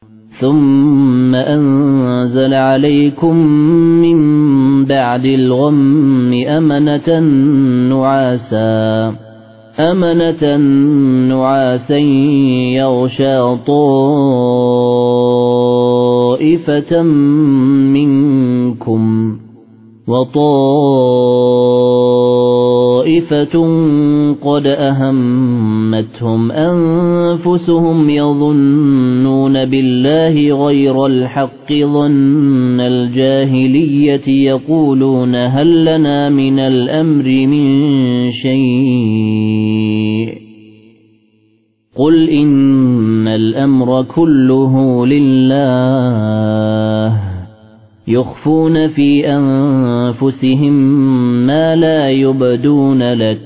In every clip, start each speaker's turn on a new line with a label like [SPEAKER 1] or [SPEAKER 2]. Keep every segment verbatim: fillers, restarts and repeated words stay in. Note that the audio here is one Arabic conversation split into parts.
[SPEAKER 1] ثم أنزل عليكم من بعد الغم أمنة نعاسا أمنة نعاسا يغشى طائفة منكم وطائفة قد أهمتهم أنفسهم يظنون بالله غير الحق ظن الجاهلية يقولون هل لنا من الأمر من شيء قل إن الأمر كله لله يخفون في أنفسهم ما لا يبدون لك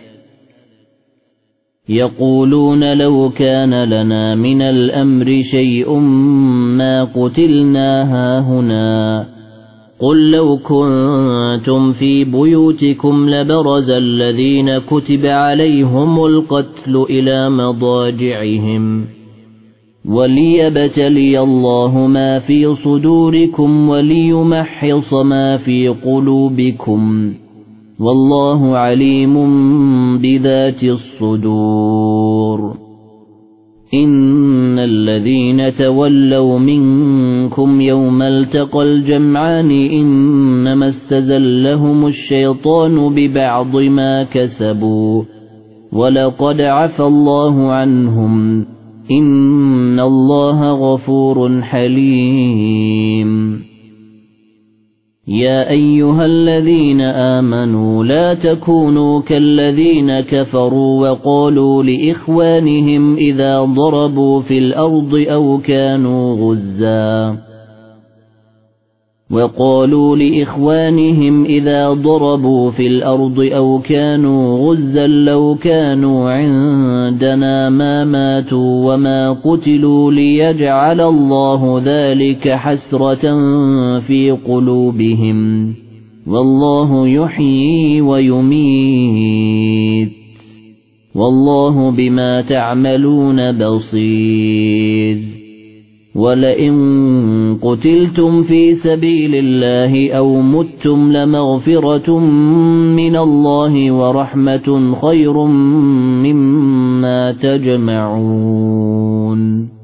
[SPEAKER 1] يقولون لو كان لنا من الأمر شيء ما قتلنا هاهنا قل لو كنتم في بيوتكم لبرز الذين كتب عليهم القتل إلى مضاجعهم وليبتلي الله ما في صدوركم وليمحص ما في قلوبكم والله عليم بذات الصدور إن الذين تولوا منكم يوم التقى الجمعان إنما استزلهم الشيطان ببعض ما كسبوا ولقد عفى الله عنهم إن الله غفور حليم يا أيها الذين آمنوا لا تكونوا كالذين كفروا وقالوا لإخوانهم إذا ضربوا في الأرض أو كانوا غزا وقالوا لإخوانهم إذا ضربوا في الأرض أو كانوا غزا لو كانوا عندنا ما ماتوا وما قتلوا ليجعل الله ذلك حسرة في قلوبهم والله يحيي ويميت والله بما تعملون بصير ولئن قتلتم في سبيل الله أو متم لمغفرة من الله ورحمة خير مما تجمعون